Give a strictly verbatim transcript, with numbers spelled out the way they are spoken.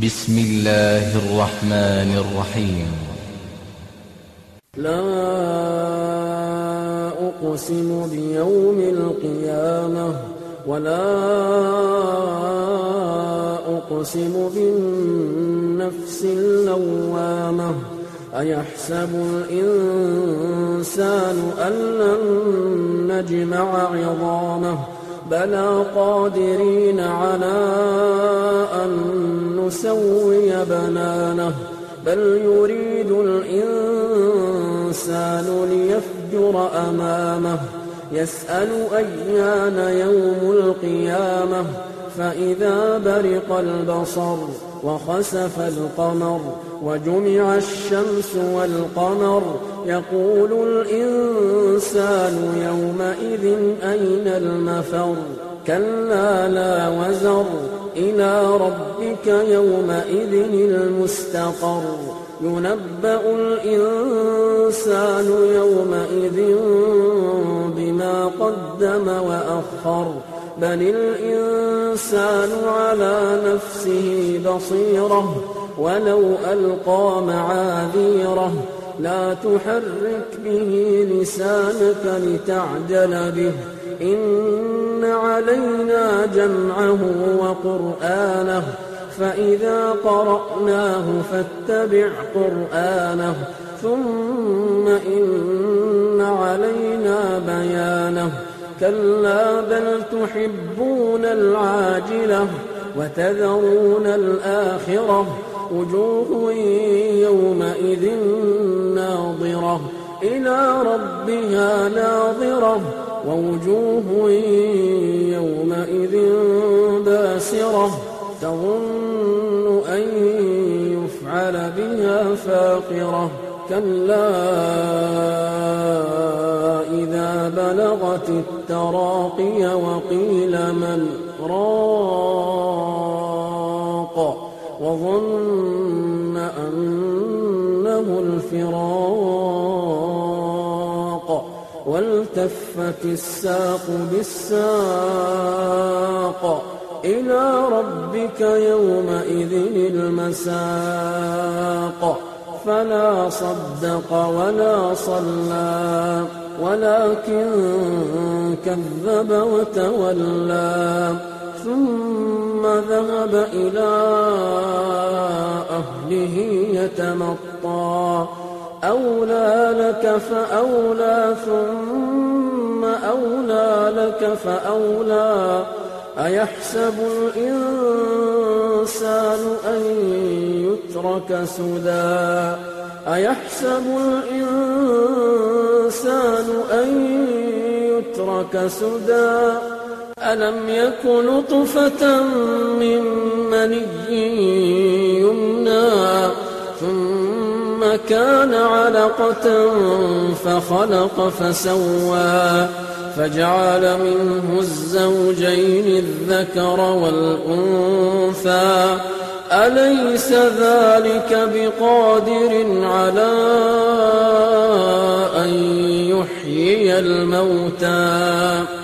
بسم الله الرحمن الرحيم. لا أقسم بيوم القيامة ولا أقسم بالنفس اللوامة أيحسب الإنسان أن لن نجمع عظامه بلى قادرين على أن نسوي بنانه بل يريد الإنسان ليفجر أمامه يسأل أيان يوم القيامة فإذا برق البصر وخسف القمر وجمع الشمس والقمر يقول الإنسان يومئذ أين المفر كلا لا وزر إلى ربك يومئذ المستقر ينبأ الإنسان يومئذ بما قدم وأخر بل الإنسان على نفسه بصيرة ولو ألقى معاذيره لا تحرك به لسانك لتعجل به إن علينا جمعه وقرآنه فإذا قرأناه فاتبع قرآنه ثم إن علينا بيانه كلا بل تحبون العاجلة وتذرون الآخرة وجوه يومئذ ناظرة إلى ربها ناظرة ووجوه يومئذ باسرة تظن أن يفعل بها فاقرة كلا إذا بلغت التراقي وقيل من راق وظن أنه الفراق والتفت الساق بالساق إلى ربك يومئذ المساق فلا صدق ولا صلى ولكن كذب وتولى ثم ذهب إلى أهله يتمطى أولى لك فأولى ثم أولى لك فأولى أيحسب الإنسان أن يترك سدى أيحسب الإنسان أن يترك سدى ألم يك نطفة من مني يمنى ثم كان علقة فخلق فسوى فجعل منه الزوجين الذكر والأنثى أليس ذلك بقادر على أن يحيي الموتى